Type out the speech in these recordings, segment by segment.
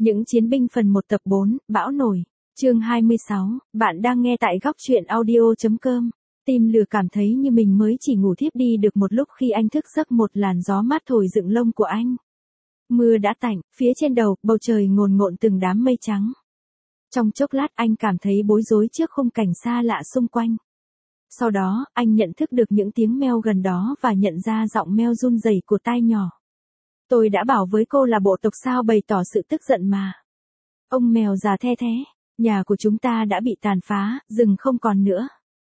Những chiến binh phần 1 tập 4, bão nổi. Chương 26, bạn đang nghe tại góc truyện audio.com. Tim lừa cảm thấy như mình mới chỉ ngủ thiếp đi được một lúc khi anh thức giấc, một làn gió mát thổi dựng lông của anh. Mưa đã tạnh, phía trên đầu, bầu trời ngồn ngộn từng đám mây trắng. Trong chốc lát anh cảm thấy bối rối trước khung cảnh xa lạ xung quanh. Sau đó, anh nhận thức được những tiếng meo gần đó và nhận ra giọng meo run rẩy của tai nhỏ. Tôi đã bảo với cô là bộ tộc sao, bày tỏ sự tức giận mà. Ông mèo già the thé, nhà của chúng ta đã bị tàn phá, rừng không còn nữa.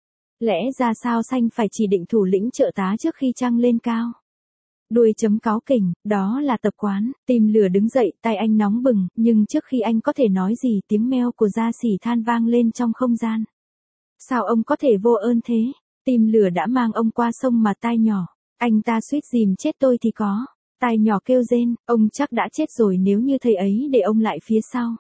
Lẽ ra sao xanh phải chỉ định thủ lĩnh trợ tá trước khi trăng lên cao. Đuôi chấm cáu kỉnh, đó là tập quán. Tim lừa đứng dậy, tay anh nóng bừng, nhưng trước khi anh có thể nói gì, tiếng meo của Gia Sỉ than vang lên trong không gian. Sao ông có thể vô ơn thế? Tim lừa đã mang ông qua sông mà tai nhỏ. Anh ta suýt dìm chết tôi thì có. Tai nhỏ kêu rên, ông chắc đã chết rồi nếu như thầy ấy để ông lại phía sau.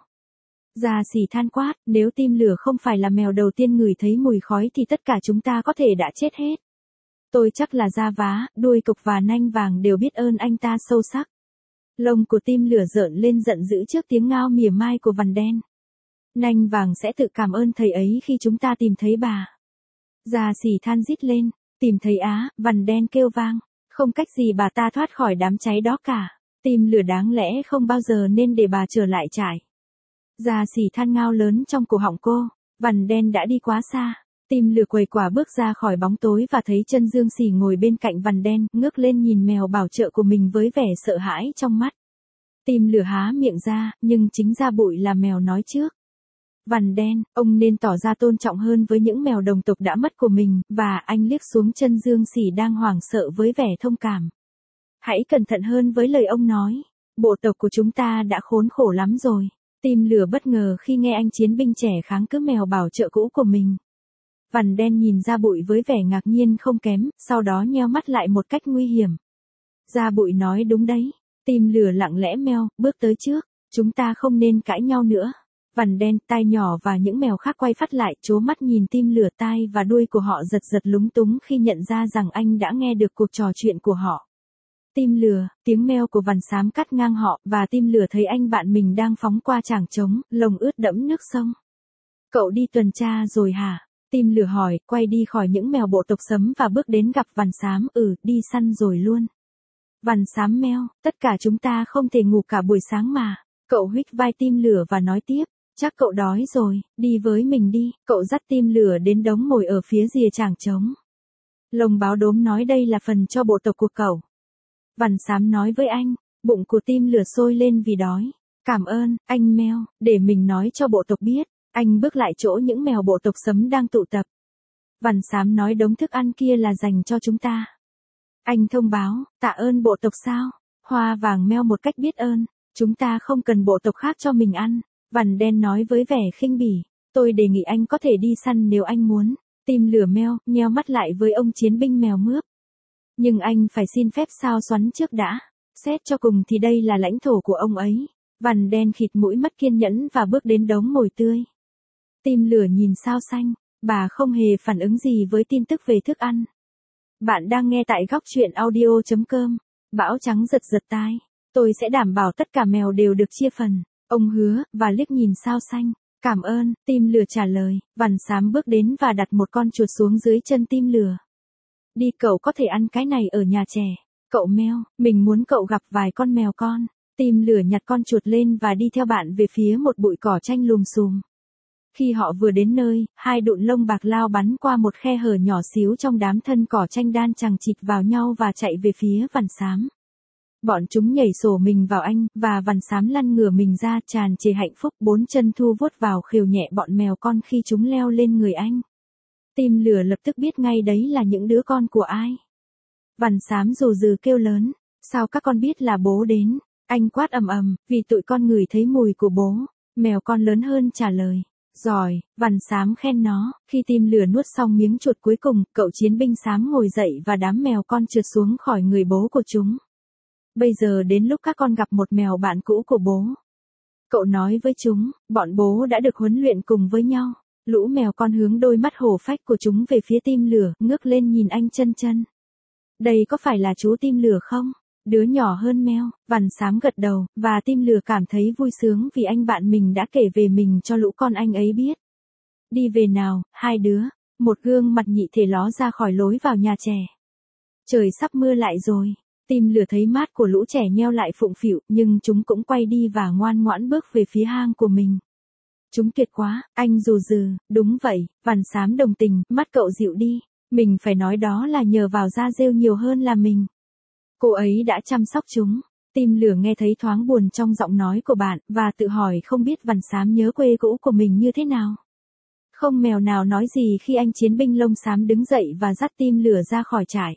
Gia Sỉ than quát, nếu Tim lừa không phải là mèo đầu tiên ngửi thấy mùi khói thì tất cả chúng ta có thể đã chết hết. Tôi chắc là da vá, đuôi cục và nanh vàng đều biết ơn anh ta sâu sắc. Lông của Tim lửa rợn lên giận dữ trước tiếng ngao mỉa mai của Vằn Đen. Nanh vàng sẽ tự cảm ơn thầy ấy khi chúng ta tìm thấy bà. Gia Sỉ than rít lên, tìm thấy á, Vằn Đen kêu vang. Không cách gì bà ta thoát khỏi đám cháy đó cả. Tim lửa đáng lẽ không bao giờ nên để bà trở lại trại. Gia Sỉ than ngao lớn trong cổ họng cô. Vằn Đen đã đi quá xa. Tim lửa quầy quả bước ra khỏi bóng tối và thấy chân Dương Sỉ ngồi bên cạnh Vằn Đen, ngước lên nhìn mèo bảo trợ của mình với vẻ sợ hãi trong mắt. Tim lửa há miệng ra, nhưng chính ra bụi là mèo nói trước. Vằn Đen, ông nên tỏ ra tôn trọng hơn với những mèo đồng tộc đã mất của mình, và anh liếc xuống chân Dương Sỉ đang hoảng sợ với vẻ thông cảm. Hãy cẩn thận hơn với lời ông nói. Bộ tộc của chúng ta đã khốn khổ lắm rồi. Tim lửa bất ngờ khi nghe anh chiến binh trẻ kháng cự mèo bảo trợ cũ của mình. Vằn Đen nhìn ra bụi với vẻ ngạc nhiên không kém, sau đó nheo mắt lại một cách nguy hiểm. Ra bụi nói đúng đấy. Tim lửa lặng lẽ meo, bước tới trước. Chúng ta không nên cãi nhau nữa. Vằn Đen, tai nhỏ và những mèo khác quay phát lại, trố mắt nhìn Tim lửa, tai và đuôi của họ giật giật lúng túng khi nhận ra rằng anh đã nghe được cuộc trò chuyện của họ. Tim lửa, tiếng meo của Vằn Xám cắt ngang họ, và Tim lửa thấy anh bạn mình đang phóng qua trảng trống, lồng ướt đẫm nước sông. Cậu đi tuần tra rồi hả? Tim lửa hỏi, quay đi khỏi những mèo bộ tộc sấm và bước đến gặp Vằn Xám, đi săn rồi luôn. Vằn Xám meo, tất cả chúng ta không thể ngủ cả buổi sáng mà. Cậu huých vai Tim lửa và nói tiếp, chắc cậu đói rồi, đi với mình đi. Cậu dắt Tim lửa đến đống mồi ở phía rìa trảng trống. Lồng báo đốm nói đây là phần cho bộ tộc của cậu. Vằn Xám nói với anh, bụng của Tim lửa sôi lên vì đói. Cảm ơn, anh meo, để mình nói cho bộ tộc biết. Anh bước lại chỗ những mèo bộ tộc sấm đang tụ tập. Vằn Xám nói đống thức ăn kia là dành cho chúng ta. Anh thông báo, tạ ơn bộ tộc sao? Hoa vàng meo một cách biết ơn, chúng ta không cần bộ tộc khác cho mình ăn. Vằn Đen nói với vẻ khinh bỉ, tôi đề nghị anh có thể đi săn nếu anh muốn. Tim lửa meo, nheo mắt lại với ông chiến binh mèo mướp. Nhưng anh phải xin phép Sao Xoắn trước đã. Xét cho cùng thì đây là lãnh thổ của ông ấy. Vằn Đen khịt mũi mất kiên nhẫn và bước đến đống mồi tươi. Tim lửa nhìn Sao Xanh, bà không hề phản ứng gì với tin tức về thức ăn. Bạn đang nghe tại góc truyện audio.com. Bão trắng giật giật tai. Tôi sẽ đảm bảo tất cả mèo đều được chia phần. Ông hứa, và liếc nhìn Sao Xanh. Cảm ơn, Tim lửa trả lời. Vằn Xám bước đến và đặt một con chuột xuống dưới chân Tim lửa. Đi, cậu có thể ăn cái này ở nhà trẻ. Cậu meo, mình muốn cậu gặp vài con mèo con. Tim lửa nhặt con chuột lên và đi theo bạn về phía một bụi cỏ chanh lùm xùm. Khi họ vừa đến nơi, hai đụn lông bạc lao bắn qua một khe hở nhỏ xíu trong đám thân cỏ chanh đan chằng chịt vào nhau và chạy về phía Vằn Xám. Bọn chúng nhảy sổ mình vào anh, và Vằn Xám lăn ngửa mình ra tràn trề hạnh phúc, bốn chân thu vuốt vào khều nhẹ bọn mèo con khi chúng leo lên người anh. Tim lửa lập tức biết ngay đấy là những đứa con của ai. Vằn Xám rù rừ kêu lớn, sao các con biết là bố đến? Anh quát ầm ầm, vì tụi con ngửi thấy mùi của bố. Mèo con lớn hơn trả lời. Giỏi, Vằn Xám khen nó. Khi Tim lửa nuốt xong miếng chuột cuối cùng, cậu chiến binh xám ngồi dậy và đám mèo con trượt xuống khỏi người bố của chúng. Bây giờ đến lúc các con gặp một mèo bạn cũ của bố. Cậu nói với chúng, bọn bố đã được huấn luyện cùng với nhau. Lũ mèo con hướng đôi mắt hổ phách của chúng về phía Tim lửa, ngước lên nhìn anh chân chân. Đây có phải là chú Tim lửa không? Đứa nhỏ hơn meo, Vằn Xám gật đầu, và Tim Lừa cảm thấy vui sướng vì anh bạn mình đã kể về mình cho lũ con anh ấy biết. Đi về nào, hai đứa. Một gương mặt nhị thể ló ra khỏi lối vào nhà trẻ. Trời sắp mưa lại rồi. Tim Lừa thấy mát của lũ trẻ nheo lại phụng phịu, nhưng chúng cũng quay đi và ngoan ngoãn bước về phía hang của mình. Chúng tuyệt quá, anh rù rừ, đúng vậy, Vằn Xám đồng tình, mắt cậu dịu đi. Mình phải nói đó là nhờ vào da rêu nhiều hơn là mình. Cô ấy đã chăm sóc chúng. Tim Lửa nghe thấy thoáng buồn trong giọng nói của bạn, và tự hỏi không biết Vằn Xám nhớ quê cũ của mình như thế nào. Không mèo nào nói gì khi anh chiến binh lông xám đứng dậy và dắt Tim Lửa ra khỏi trại.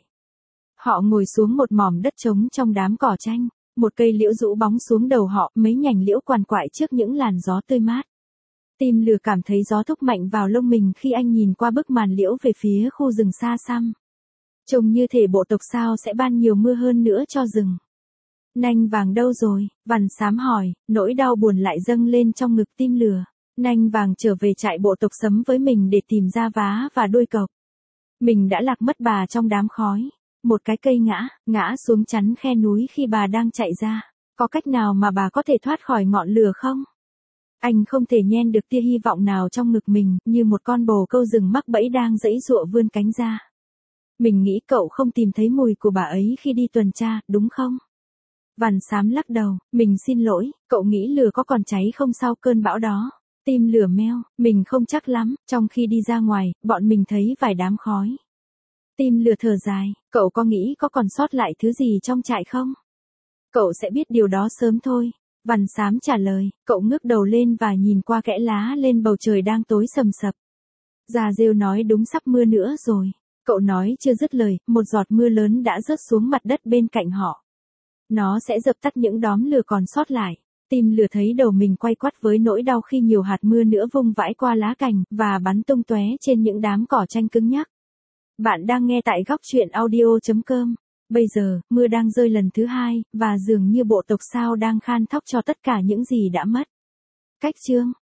Họ ngồi xuống một mỏm đất trống trong đám cỏ chanh, một cây liễu rũ bóng xuống đầu họ, mấy nhành liễu quằn quại trước những làn gió tươi mát. Tim Lửa cảm thấy gió thúc mạnh vào lông mình khi anh nhìn qua bức màn liễu về phía khu rừng xa xăm. Trông như thể bộ tộc sao sẽ ban nhiều mưa hơn nữa cho rừng. Nanh vàng đâu rồi? Vằn Xám hỏi, nỗi đau buồn lại dâng lên trong ngực Tim Lửa. Nanh vàng trở về trại bộ tộc Sấm với mình để tìm ra vá và đuôi cộc. Mình đã lạc mất bà trong đám khói. Một cái cây ngã xuống chắn khe núi khi bà đang chạy ra. Có cách nào mà bà có thể thoát khỏi ngọn lửa không? Anh không thể nhen được tia hy vọng nào trong ngực mình, như một con bồ câu rừng mắc bẫy đang giãy giụa vươn cánh ra. Mình nghĩ cậu không tìm thấy mùi của bà ấy khi đi tuần tra, đúng không? Vằn Xám lắc đầu, mình xin lỗi, cậu nghĩ lửa có còn cháy không sau cơn bão đó? Tim Lửa meo, mình không chắc lắm, trong khi đi ra ngoài, bọn mình thấy vài đám khói. Tim Lửa thở dài, cậu có nghĩ có còn sót lại thứ gì trong trại không? Cậu sẽ biết điều đó sớm thôi. Vằn Xám trả lời, cậu ngước đầu lên và nhìn qua kẽ lá lên bầu trời đang tối sầm sập. Da rêu nói đúng sắp mưa nữa rồi. Cậu nói chưa dứt lời, một giọt mưa lớn đã rớt xuống mặt đất bên cạnh họ. Nó sẽ dập tắt những đóm lửa còn sót lại. Tim Lửa thấy đầu mình quay quắt với nỗi đau khi nhiều hạt mưa nữa vung vãi qua lá cành, và bắn tung tóe trên những đám cỏ chanh cứng nhắc. Bạn đang nghe tại góc truyện audio.com. Bây giờ, mưa đang rơi lần thứ hai, và dường như bộ tộc sao đang khan thóc cho tất cả những gì đã mất. Cách chương